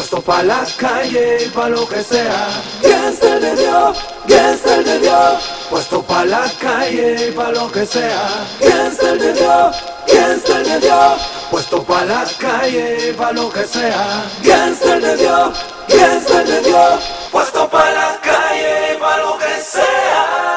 puesto pa' la calle y pa' lo que sea. Gangster de Dios, gangster de Dios, puesto pa' la calle y pa' lo que sea. Gangster de Dios, gangster de Dios, puesto pa' la calle y pa' lo que sea. Gangster de Dios, gangster de Dios, puesto pa' la calle y pa' lo que sea.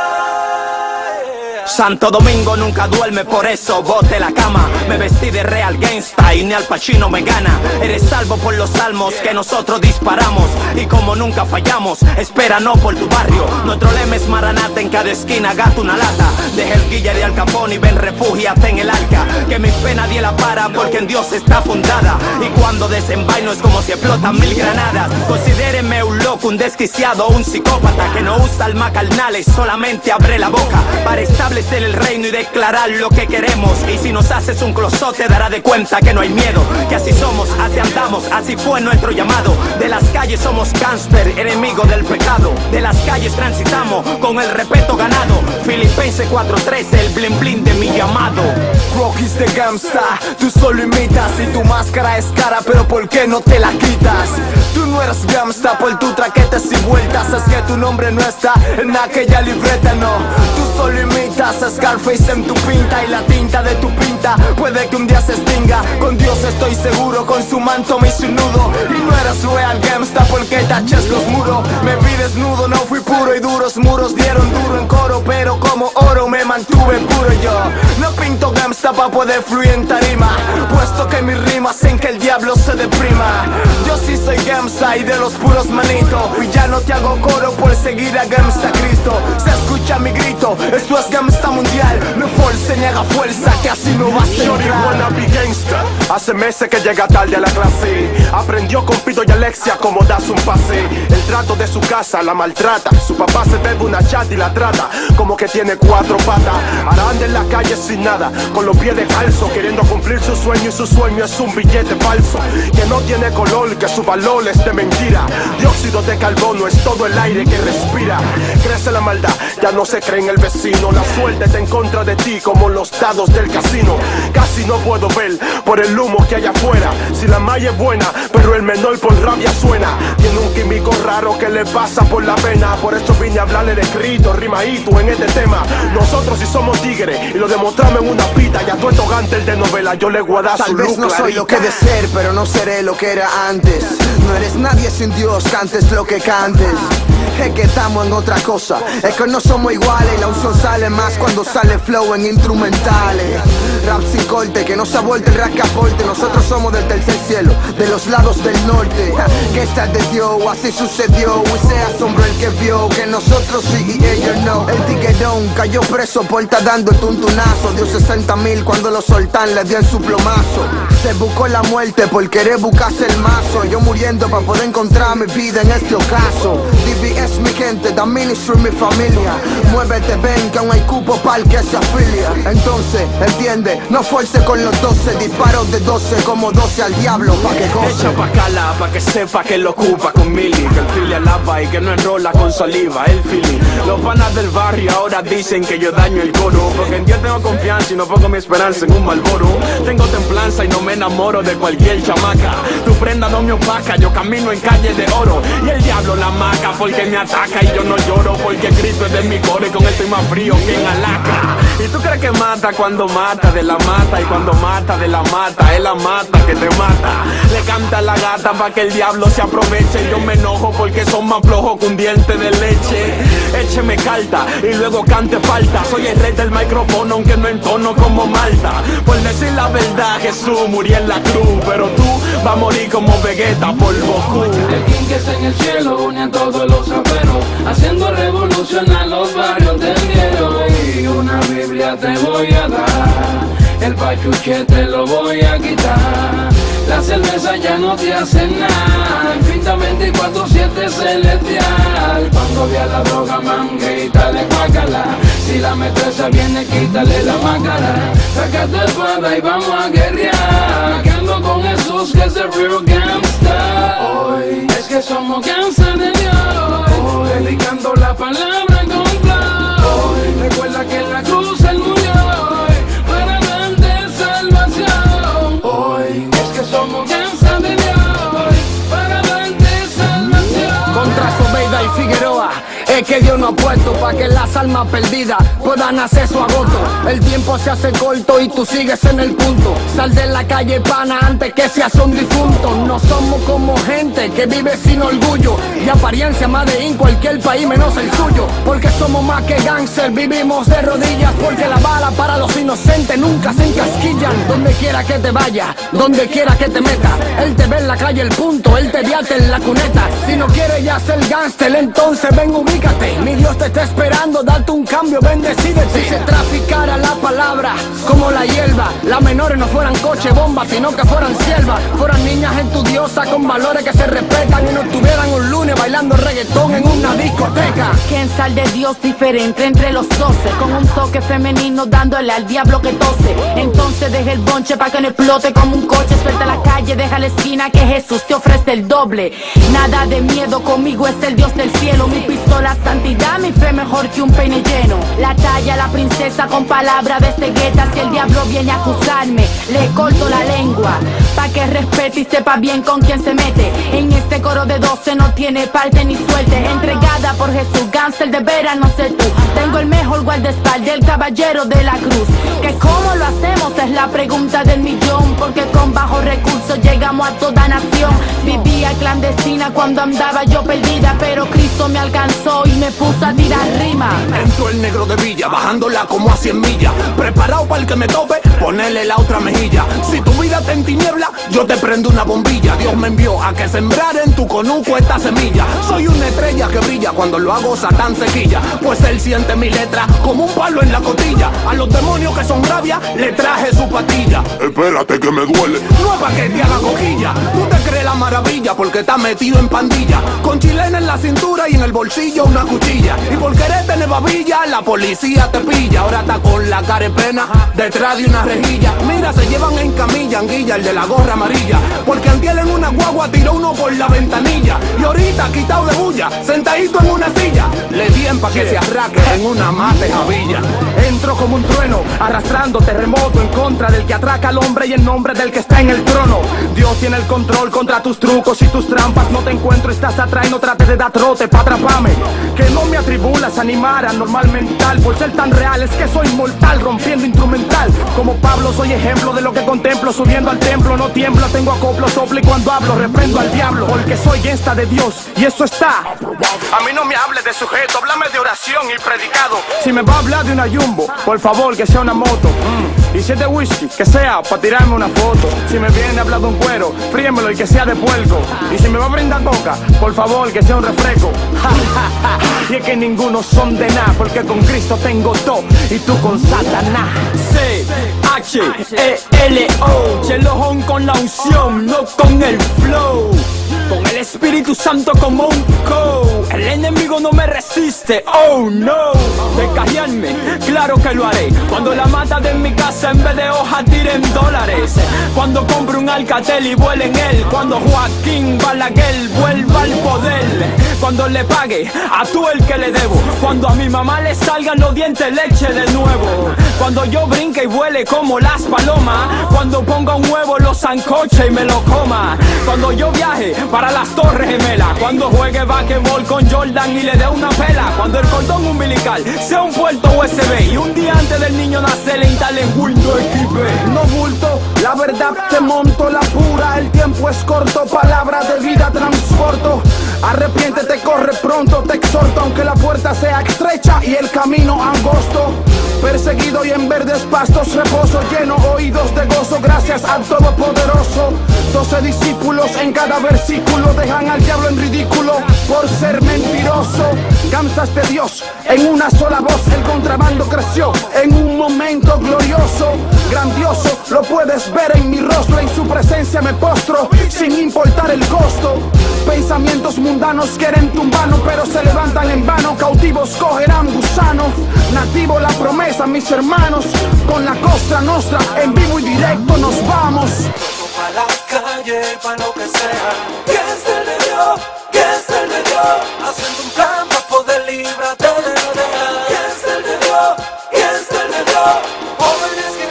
Santo Domingo nunca duerme, por eso bote la cama. Me vestí de real gangsta y ni Al Pacino me gana. Eres salvo por los salmos que nosotros disparamos. Y como nunca fallamos, espera no por tu barrio. Nuestro lema es Maranata, en cada esquina gato una lata. Deja el guilla de Al Capone y ven refúgiate en el arca. Que mi fe nadie la para porque en Dios está fundada. Y cuando desenvaino es como si explotan 1000 granadas. Considéreme un loco, un desquiciado, un psicópata que no usa alma carnales, solamente abre la boca para establecer el reino y declarar lo que queremos. Y si nos haces un closot te dará de cuenta que no hay miedo, que así somos, así andamos, así fue nuestro llamado. De las calles somos gangster, enemigo del pecado. De las calles transitamos con el respeto ganado. Filipenses 4:13, el bling bling de mi llamado. Rocky's de gangsta, tú solo imitas y tu máscara es cara, pero ¿por qué no te la quitas? Tú no eres gangsta por tu traquetes y vueltas. Es que tu nombre no está en aquella libreta, no. Tú solo imitas a Scarface en tu pinta y la tinta de tu pinta puede que un día se extinga. Con Dios estoy seguro, con su manto me hice un nudo. Y no eres real gangsta porque taches los muros. Me vi desnudo, no fui puro y duros muros dieron duro en coro, pero como oro me mantuve puro yo. No pinto gangsta pa' poder fluir en tarima, puesto que mis rimas hacen que el diablo se deprima. Yo sí soy gangsta y de los puros manito, y ya no te hago coro por seguir a Gangsta Cristo. Se escucha mi grito, esto es gangsta mundial. No force ni haga fuerza, que así no va a ser. Shorty wanna be gangsta, hace meses que llega tarde a la clase. Aprendió con Pito y Alexia cómo das un pase. El trato de su casa la maltrata, su papá se bebe una chat y la trata como que tiene 4 patas. Ahora anda en la calle sin nada, con los pies descalzos, queriendo cumplir su sueño, y su sueño es un billete falso que no tiene color, que su valor es de mentira. Dióxido de carbono es todo el aire que respira. Crece la maldad, ya no se cree en el vecino. La suerte está en contra de ti como los dados del casino. Casi no puedo ver por el humo que hay afuera. Si la malla es buena, pero el menor por rabia suena. Tiene un químico raro que le pasa por la pena. Por eso vine a hablarle de escrito, rimadito en este tema. Nosotros sí somos tigres y lo demostramos en una pita. Y a tu estogante el de novela yo le guarda su Tal vez no soy lo que de ser, pero no seré lo que era antes. No eres nadie sin Dios, cantes lo que cantes. Es que estamos en otra cosa, es que no somos iguales. La unción sale más cuando sale flow en instrumentales. Rap sin corte, que no se aborte el rascaporte. Nosotros somos del tercer cielo, de los lados del norte. Que esta es de Dios, así sucedió. Y se asombró el que vio que nosotros sí y ellos no. El tiguerón cayó preso por estar dando el tuntunazo. Dio 60,000 cuando lo soltan, le dio en su plomazo. Se buscó la muerte por querer buscarse el mazo. Yo muriendo para poder encontrar mi vida en este ocaso. DBS mi gente, da ministry mi familia. Muévete, ven que aún hay cupo para el que se afilia. Entonces, entiende, no force con los 12. Disparos de 12 como 12 al diablo pa' que goce. Echa pa' cala, pa' que sepa que lo ocupa con Milly. Que el fili alaba y que no enrola con saliva, el fili. Los panas del barrio ahora dicen que yo daño el coro. Porque en Dios tengo confianza y no pongo mi esperanza en un Malboro. Tengo templanza y no me enamoro de cualquier chamaca. Tu prenda no me opaca, yo camino en calle de oro. Y el diablo la maca porque me ataca y yo no lloro. Porque Cristo es de mi coro y con él estoy más frío que en Alaska. Y tú crees que mata cuando mata de la mata. Y cuando mata de la mata, es la mata que te mata. Le canta a la gata pa' que el diablo se aproveche. Y yo me enojo porque son más flojos que un diente de leche. Écheme carta y luego cante falta. Soy el rey del micrófono aunque no entono como Malta. Por decir la verdad, Jesús murió en la cruz. Pero tú vas a morir como Vegeta por Goku. El king que está en el cielo une a todos los raperos, haciendo revolución a los barrios del Diego. Y una Biblia te voy a dar, el pachuche te lo voy a quitar. La cerveza ya no te hace nada, Pinta 24/7 celestial. Cuando vea la droga, man, grítale guácala. Si la metresa viene, quítale la máscara. Saca tu espada y vamos a guerrear. Que ando con Jesús, que es el real gangsta. Hoy es que somos gangsta de Dios. Hoy predicando la palabra con flow. Hoy recuerda que en la cruz Él murió. Hoy para darte salvación. Hoy es que somos gangsta de Dios. Para es que Dios no ha puesto pa' que las almas perdidas puedan hacer su agoto. El tiempo se hace corto y tú sigues en el punto. Sal de la calle, pana, antes que seas un difunto. No somos como gente que vive sin orgullo y apariencia más de en cualquier país menos el suyo. Porque somos más que gánster, vivimos de rodillas. Porque la bala para los inocentes nunca se encasquillan. Donde quiera que te vaya, donde quiera que te meta, él te ve en la calle el punto, él te viate en la cuneta. Si no quieres ya ser gánster, entonces ven, ubícate. Mi Dios te está esperando, date un cambio, ven, decídete. Si se traficara la palabra como la hierba, las menores no fueran coche bomba, sino que fueran siervas. Fueran niñas estudiosas con valores que se respetan y no estuvieran un lunes bailando reggaetón en una discoteca. Quien sal de Dios diferente entre los 12, con un toque femenino dándole al diablo que tose. Entonces deja el bonche pa' que no explote como un coche. Suelta la calle, deja la esquina que Jesús te ofrece el doble. Nada de miedo, conmigo es el Dios del cielo. Mi pistola santidad, mi fe mejor que un peine lleno. La talla, la princesa con palabra de cegueta. Si el diablo viene a acusarme, le corto la lengua pa' que respete y sepa bien con quién se mete. En este coro de 12 no tiene parte ni suerte. Entregada por Jesús, gánster de veras no sé tú. Tengo el mejor guardaespaldas, el caballero de la cruz. Que cómo lo hacemos es la pregunta del millón. Porque con bajos recursos llegamos a toda nación. Vivía clandestina cuando andaba yo perdida, pero Cristo me alcanzó y me puso a tirar rima. Entró el negro de Villa, bajándola como a 100 millas. Preparado para el que me tope, ponerle la otra mejilla. Si tu vida te en tiniebla, yo te prendo una bombilla. Dios me envió a que sembrar en tu conuco esta semilla. Soy una estrella que brilla, cuando lo hago Satán se quilla. Pues él siente mi letra como un palo en la cotilla. A los demonios que son rabia, le traje su patilla. Espérate que me duele. No es pa' que te haga coquilla. Tú te crees la maravilla porque estás metido en pandilla. Con chilena en la cintura y en el bolsillo una cuchilla. Y por querer tener babilla, la policía te pilla. Ahora está con la carepena detrás de una rejilla. Mira, se llevan en camilla, anguilla, el de la gorra amarilla. Porque antiel en una guagua tiró uno por la ventanilla. Y ahorita, quitado de bulla, sentadito en una silla, le dien pa' que se arraque en una mate javilla. Entro como un trueno, arrastrando terremoto en contra del que atraca al hombre y en nombre del que está en el trono. Dios tiene el control contra tus trucos y tus trampas. No te encuentro, estás atrás y no trates de dar trote pa' atraparme. Que no me atribulas, animar anormal mental. Por ser tan real es que soy mortal, rompiendo instrumental. Como Pablo soy ejemplo de lo que contemplo. Subiendo al templo no tiemblo, tengo acoplo, soplo y cuando hablo reprendo al diablo. Porque soy gangsta de Dios y eso está. A mí no me hables de sujeto, háblame de oración y predicado. Si me va a hablar de una Jumbo, por favor que sea una moto. Y si es de whisky, que sea pa' tirarme una foto. Si me viene a hablar de un cuero, fríemelo y que sea de puerco. Y si me va a brindar coca, por favor que sea un refresco. Y es que ninguno son de nada, porque con Cristo tengo todo y tú con Satanás. C-H-E-L-O, Chelojón con la unción, no con el flow. Con el Espíritu Santo como un co. El enemigo no me resiste, oh no. De cajearme, claro que lo haré. Cuando la mata de mi casa en vez de hoja tiren dólares. Cuando compre un Alcatel y vuele en él. Cuando Joaquín Balaguer vuelva al poder. Cuando le pague a tú el que le debo. Cuando a mi mamá le salgan los dientes leche de nuevo. Cuando yo brinque y vuele como las palomas. Cuando ponga un huevo lo sancoche y me lo coma. Cuando yo viaje para las Torres Gemelas. Cuando juegue basquetbol con Jordan y le dé una pela. Cuando el cordón umbilical sea un puerto USB. Y un día antes del niño nacer le instalen Windows XP. No bulto, la verdad te monto la pura. El tiempo es corto, palabras de vida transporto. Arrepiéntete, corre pronto, te exhorto. Aunque la puerta sea estrecha y el camino angosto. Perseguido y en verdes pastos reposo. Lleno oídos de gozo gracias al Todopoderoso. 12 discípulos en cada versículo dejan al diablo en ridículo por ser mentiroso. Gamsas de Dios en una sola voz. El contrabando creció en un momento glorioso. Grandioso, lo puedes ver en mi rostro. En su presencia me postro sin importar el costo. Pensamientos mundanos quieren tumbarnos, pero se levantan en vano. Cautivos cogerán gusanos. Nativo la promesa, mis hermanos. Con la Cosa Nostra en vivo y directo nos vamos. Pa' la calle, pa' lo que sea. ¿Quién es el de Dios? ¿Quién es el de Dios? Haciendo un plan pa' poder librarte de la. ¿Quién es el de Dios? ¿Quién es el de Dios? Jóvenes que